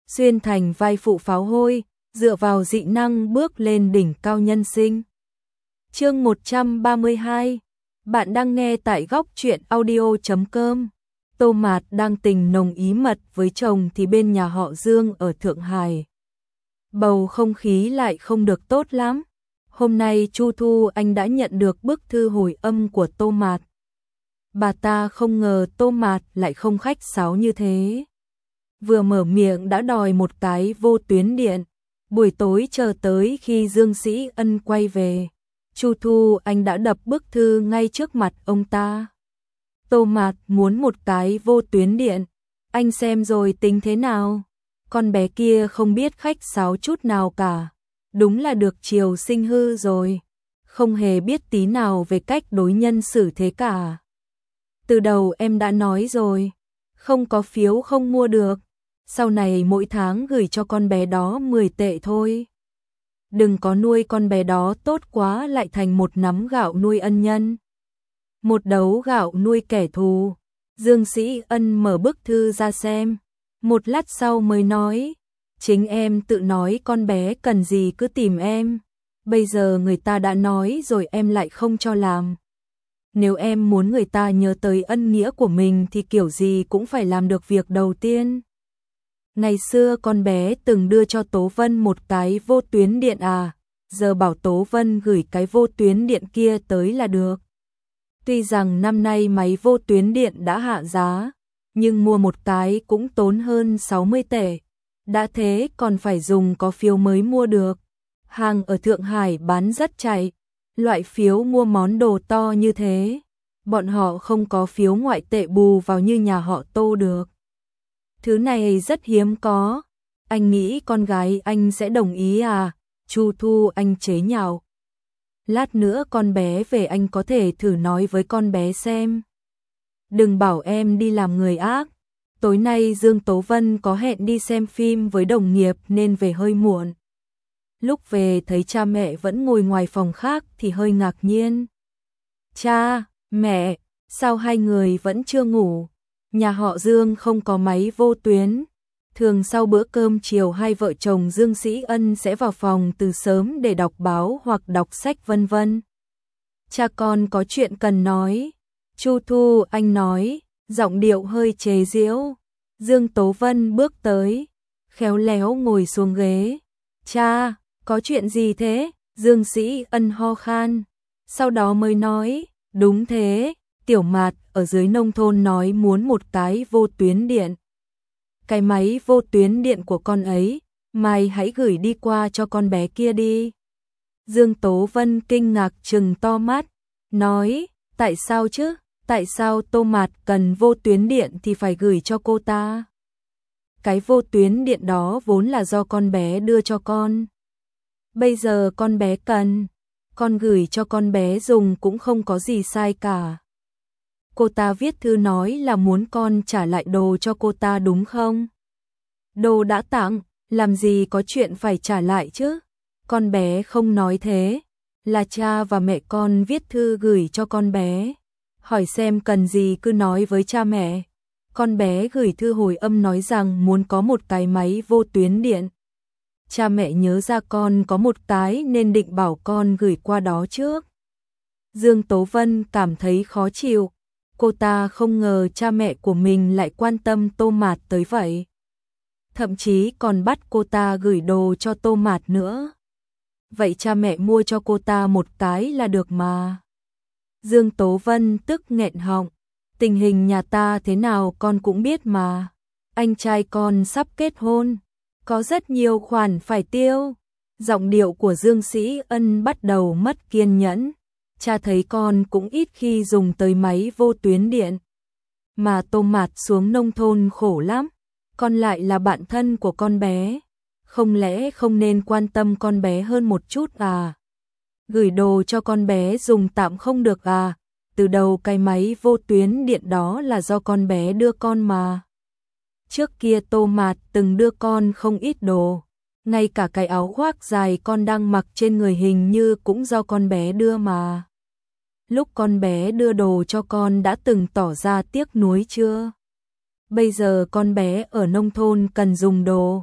xuyên thành vai phụ pháo hôi, dựa vào dị năng bước lên đỉnh cao nhân sinh. Chương 132. Bạn đang nghe tại góc truyện audio.com. Tô Mạt đang tình nồng ý mật với chồng thì bên nhà họ Dương ở Thượng Hải. Bầu không khí lại không được tốt lắm. Hôm nay Chu Thu Anh đã nhận được bức thư hồi âm của Tô Mạt. Bà ta không ngờ Tô Mạt lại không khách sáo như thế. Vừa mở miệng đã đòi một cái vô tuyến điện. Buổi tối chờ tới khi Dương Sĩ Ân quay về, Chu Thu Anh đã đập bức thư ngay trước mặt ông ta. Tô Mạt muốn một cái vô tuyến điện, anh xem rồi tính thế nào? Con bé kia không biết khách sáo chút nào cả, đúng là được chiều sinh hư rồi, không hề biết tí nào về cách đối nhân xử thế cả. Từ đầu em đã nói rồi, không có phiếu không mua được, sau này mỗi tháng gửi cho con bé đó 10 tệ thôi. Đừng có nuôi con bé đó tốt quá lại thành một nắm gạo nuôi ân nhân, một đấu gạo nuôi kẻ thù. Dương Sĩ Ân mở bức thư ra xem, một lát sau mới nói, chính em tự nói con bé cần gì cứ tìm em, bây giờ người ta đã nói rồi em lại không cho làm. Nếu em muốn người ta nhớ tới ân nghĩa của mình thì kiểu gì cũng phải làm được việc đầu tiên. Ngày xưa con bé từng đưa cho Tố Vân một cái vô tuyến điện à, giờ bảo Tố Vân gửi cái vô tuyến điện kia tới là được. Tuy rằng năm nay máy vô tuyến điện đã hạ giá, nhưng mua một cái cũng tốn hơn 60 tệ. Đã thế còn phải dùng có phiếu mới mua được. Hàng ở Thượng Hải bán rất chạy, loại phiếu mua món đồ to như thế. Bọn họ không có phiếu ngoại tệ bù vào như nhà họ Tô được. Thứ này rất hiếm có. Anh nghĩ con gái anh sẽ đồng ý à? Chu Thu Anh chế nhạo. Lát nữa con bé về anh có thể thử nói với con bé xem. Đừng bảo em đi làm người ác. Tối nay Dương Tố Vân có hẹn đi xem phim với đồng nghiệp nên về hơi muộn. Lúc về thấy cha mẹ vẫn ngồi ngoài phòng khác thì hơi ngạc nhiên. Cha, mẹ, sao hai người vẫn chưa ngủ? Nhà họ Dương không có máy vô tuyến. Thường sau bữa cơm chiều hai vợ chồng Dương Sĩ Ân sẽ vào phòng từ sớm để đọc báo hoặc đọc sách vân vân. Cha con có chuyện cần nói. Chu Thu Anh nói, giọng điệu hơi chế giễu. Dương Tố Vân bước tới, khéo léo ngồi xuống ghế. Cha, có chuyện gì thế? Dương Sĩ Ân ho khan. Sau đó mới nói, đúng thế, Tiểu Mạt ở dưới nông thôn nói muốn một cái vô tuyến điện. Cái máy vô tuyến điện của con ấy, mày hãy gửi đi qua cho con bé kia đi. Dương Tố Vân kinh ngạc trừng to mắt, nói, tại sao chứ? Tại sao Tô Mạt cần vô tuyến điện thì phải gửi cho cô ta? Cái vô tuyến điện đó vốn là do con bé đưa cho con. Bây giờ con bé cần, con gửi cho con bé dùng cũng không có gì sai cả. Cô ta viết thư nói là muốn con trả lại đồ cho cô ta đúng không? Đồ đã tặng, làm gì có chuyện phải trả lại chứ? Con bé không nói thế, là cha và mẹ con viết thư gửi cho con bé. Hỏi xem cần gì cứ nói với cha mẹ. Con bé gửi thư hồi âm nói rằng muốn có một cái máy vô tuyến điện. Cha mẹ nhớ ra con có một cái nên định bảo con gửi qua đó trước. Dương Tố Vân cảm thấy khó chịu. Cô ta không ngờ cha mẹ của mình lại quan tâm Tô Mạt tới vậy. Thậm chí còn bắt cô ta gửi đồ cho Tô Mạt nữa. Vậy cha mẹ mua cho cô ta một cái là được mà. Dương Tố Vân tức nghẹn họng. Tình hình nhà ta thế nào con cũng biết mà. Anh trai con sắp kết hôn, có rất nhiều khoản phải tiêu. Giọng điệu của Dương Sĩ Ân bắt đầu mất kiên nhẫn. Cha thấy con cũng ít khi dùng tới máy vô tuyến điện. Mà Tô Mạt xuống nông thôn khổ lắm. Con lại là bạn thân của con bé. Không lẽ không nên quan tâm con bé hơn một chút à? Gửi đồ cho con bé dùng tạm không được à? Từ đầu cái máy vô tuyến điện đó là do con bé đưa con mà. Trước kia Tô Mạt từng đưa con không ít đồ. Ngay cả cái áo khoác dài con đang mặc trên người hình như cũng do con bé đưa mà. Lúc con bé đưa đồ cho con đã từng tỏ ra tiếc nuối chưa? Bây giờ con bé ở nông thôn cần dùng đồ,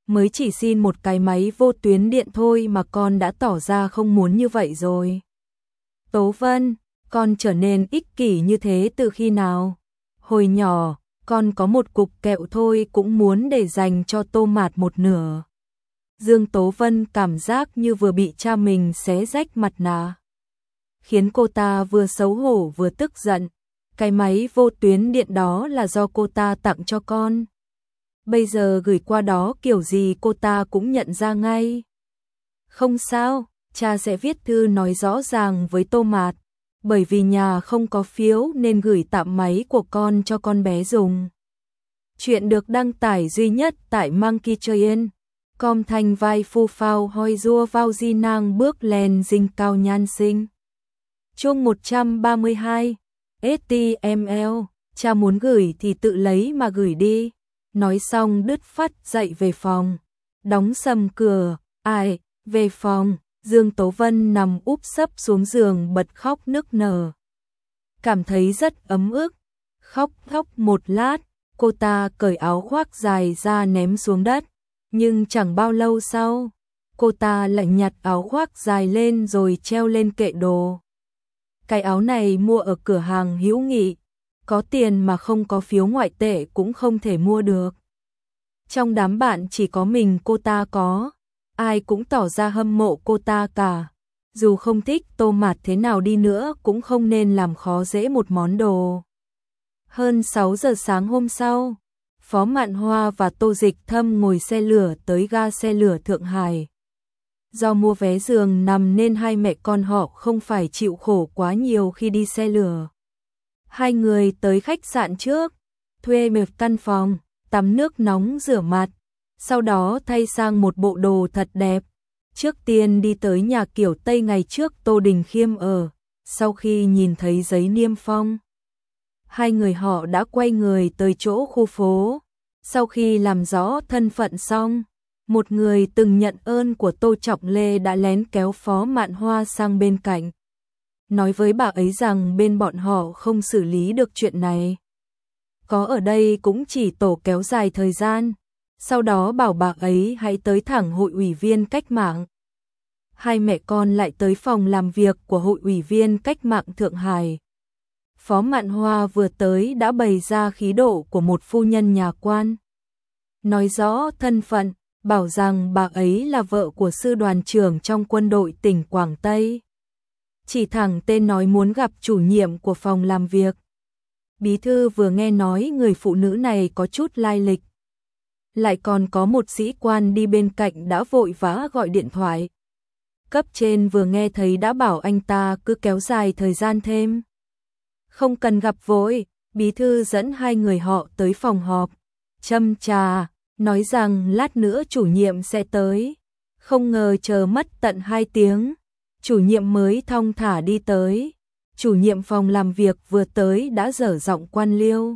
mới chỉ xin một cái máy vô tuyến điện thôi mà con đã tỏ ra không muốn như vậy rồi. Tố Vân, con trở nên ích kỷ như thế từ khi nào? Hồi nhỏ, con có một cục kẹo thôi cũng muốn để dành cho Tô Mạt một nửa. Dương Tố Vân cảm giác như vừa bị cha mình xé rách mặt nạ, khiến cô ta vừa xấu hổ vừa tức giận. Cái máy vô tuyến điện đó là do cô ta tặng cho con. Bây giờ gửi qua đó kiểu gì cô ta cũng nhận ra ngay. Không sao, cha sẽ viết thư nói rõ ràng với Tô Mạt. Bởi vì nhà không có phiếu nên gửi tạm máy của con cho con bé dùng. Chuyện được đăng tải duy nhất tại Monkey Train. Com thành vai phu phao hoi rua vào di nang bước lên dinh cao nhan sinh. Chương 132 STML, cha muốn gửi thì tự lấy mà gửi đi. Nói xong đứt phát dậy về phòng. Đóng sầm cửa, ai, về phòng. Dương Tố Vân nằm úp sấp xuống giường bật khóc nức nở. Cảm thấy rất ấm ức. Khóc một lát, cô ta cởi áo khoác dài ra ném xuống đất. Nhưng chẳng bao lâu sau, cô ta lại nhặt áo khoác dài lên rồi treo lên kệ đồ. Cái áo này mua ở cửa hàng Hữu Nghị, có tiền mà không có phiếu ngoại tệ cũng không thể mua được. Trong đám bạn chỉ có mình cô ta có, ai cũng tỏ ra hâm mộ cô ta cả. Dù không thích Tô Mạt thế nào đi nữa cũng không nên làm khó dễ một món đồ. Hơn 6 giờ sáng hôm sau, Phó Mạn Hoa và Tô Dịch Thâm ngồi xe lửa tới ga xe lửa Thượng Hải. Do mua vé giường nằm nên hai mẹ con họ không phải chịu khổ quá nhiều khi đi xe lửa. Hai người tới khách sạn trước, thuê một căn phòng, tắm nước nóng rửa mặt, sau đó thay sang một bộ đồ thật đẹp. Trước tiên đi tới nhà kiểu Tây ngày trước Tô Đình Khiêm ở, sau khi nhìn thấy giấy niêm phong. Hai người họ đã quay người tới chỗ khu phố. Sau khi làm rõ thân phận xong, một người từng nhận ơn của Tô Trọng Lê đã lén kéo Phó Mạn Hoa sang bên cạnh. Nói với bà ấy rằng bên bọn họ không xử lý được chuyện này. Có ở đây cũng chỉ tổ kéo dài thời gian. Sau đó bảo bà ấy hãy tới thẳng Hội ủy viên Cách mạng. Hai mẹ con lại tới phòng làm việc của Hội ủy viên Cách mạng Thượng Hải. Phó Mạn Hoa vừa tới đã bày ra khí độ của một phu nhân nhà quan. Nói rõ thân phận, bảo rằng bà ấy là vợ của sư đoàn trưởng trong quân đội tỉnh Quảng Tây. Chỉ thẳng tên nói muốn gặp chủ nhiệm của phòng làm việc. Bí thư vừa nghe nói người phụ nữ này có chút lai lịch. Lại còn có một sĩ quan đi bên cạnh đã vội vã gọi điện thoại. Cấp trên vừa nghe thấy đã bảo anh ta cứ kéo dài thời gian thêm. Không cần gặp vội, bí thư dẫn hai người họ tới phòng họp. Châm trà, nói rằng lát nữa chủ nhiệm sẽ tới. Không ngờ chờ mất tận 2 tiếng, chủ nhiệm mới thong thả đi tới. Chủ nhiệm phòng làm việc vừa tới đã dở giọng quan liêu.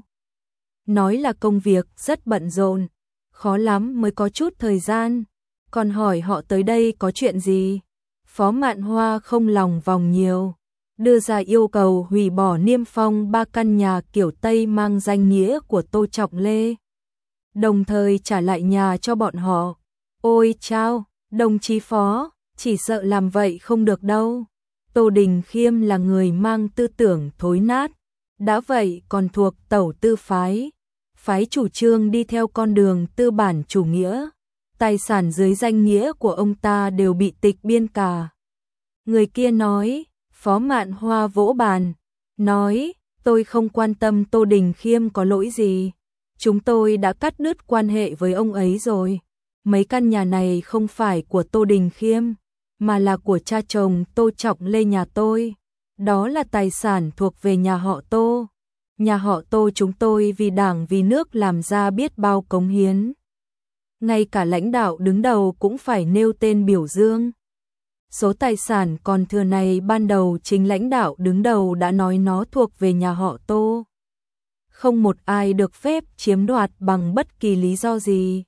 Nói là công việc rất bận rộn, khó lắm mới có chút thời gian. Còn hỏi họ tới đây có chuyện gì? Phó Mạn Hoa không lòng vòng nhiều, đưa ra yêu cầu hủy bỏ niêm phong 3 căn nhà kiểu Tây mang danh nghĩa của Tô Trọng Lê. Đồng thời trả lại nhà cho bọn họ. Ôi chao, đồng chí Phó, chỉ sợ làm vậy không được đâu. Tô Đình Khiêm là người mang tư tưởng thối nát. Đã vậy còn thuộc tẩu tư phái. Phái chủ trương đi theo con đường tư bản chủ nghĩa. Tài sản dưới danh nghĩa của ông ta đều bị tịch biên cả. Người kia nói, Phó Mạn Hoa vỗ bàn, nói, tôi không quan tâm Tô Đình Khiêm có lỗi gì. Chúng tôi đã cắt đứt quan hệ với ông ấy rồi. Mấy căn nhà này không phải của Tô Đình Khiêm, mà là của cha chồng Tô Trọng Lê nhà tôi. Đó là tài sản thuộc về nhà họ Tô. Nhà họ Tô chúng tôi vì đảng vì nước làm ra biết bao cống hiến. Ngay cả lãnh đạo đứng đầu cũng phải nêu tên biểu dương. Số tài sản còn thừa này ban đầu chính lãnh đạo đứng đầu đã nói nó thuộc về nhà họ Tô. Không một ai được phép chiếm đoạt bằng bất kỳ lý do gì.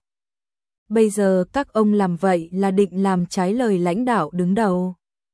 Bây giờ các ông làm vậy là định làm trái lời lãnh đạo đứng đầu.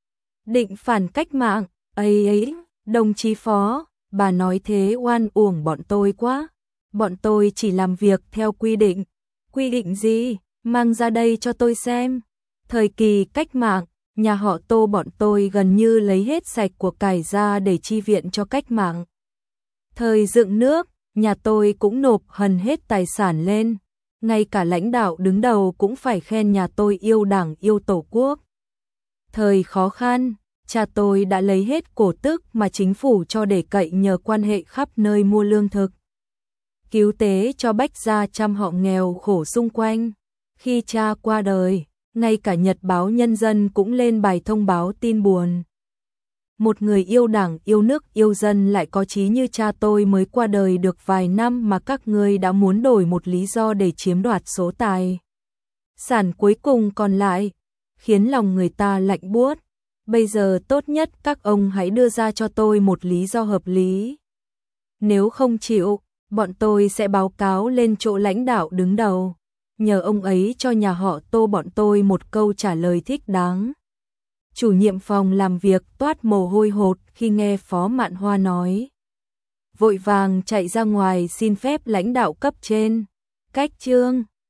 Định phản cách mạng, ấy, đồng chí Phó, bà nói thế oan uổng bọn tôi quá. Bọn tôi chỉ làm việc theo quy định. Quy định gì? mang ra đây cho tôi xem. Thời kỳ cách mạng, nhà họ Tô bọn tôi gần như lấy hết sạch của cải ra để chi viện cho cách mạng. Thời dựng nước, nhà tôi cũng nộp hần hết tài sản lên, ngay cả lãnh đạo đứng đầu cũng phải khen nhà tôi yêu Đảng yêu Tổ quốc. Thời khó khăn, cha tôi đã lấy hết cổ tức mà chính phủ cho để cậy nhờ quan hệ khắp nơi mua lương thực, cứu tế cho bách gia trăm họ nghèo khổ xung quanh. Khi cha qua đời, ngay cả Nhật báo Nhân dân cũng lên bài thông báo tin buồn. Một người yêu Đảng, yêu nước, yêu dân lại có chí như cha tôi mới qua đời được vài năm mà các ngươi đã muốn đổi một lý do để chiếm đoạt số tài sản cuối cùng còn lại, khiến lòng người ta lạnh buốt. Bây giờ tốt nhất các ông hãy đưa ra cho tôi một lý do hợp lý. Nếu không chịu, bọn tôi sẽ báo cáo lên chỗ lãnh đạo đứng đầu, nhờ ông ấy cho nhà họ Tô bọn tôi một câu trả lời thích đáng. Chủ nhiệm phòng làm việc toát mồ hôi hột khi nghe Phó Mạn Hoa nói. Vội vàng chạy ra ngoài xin phép lãnh đạo cấp trên. Cách chương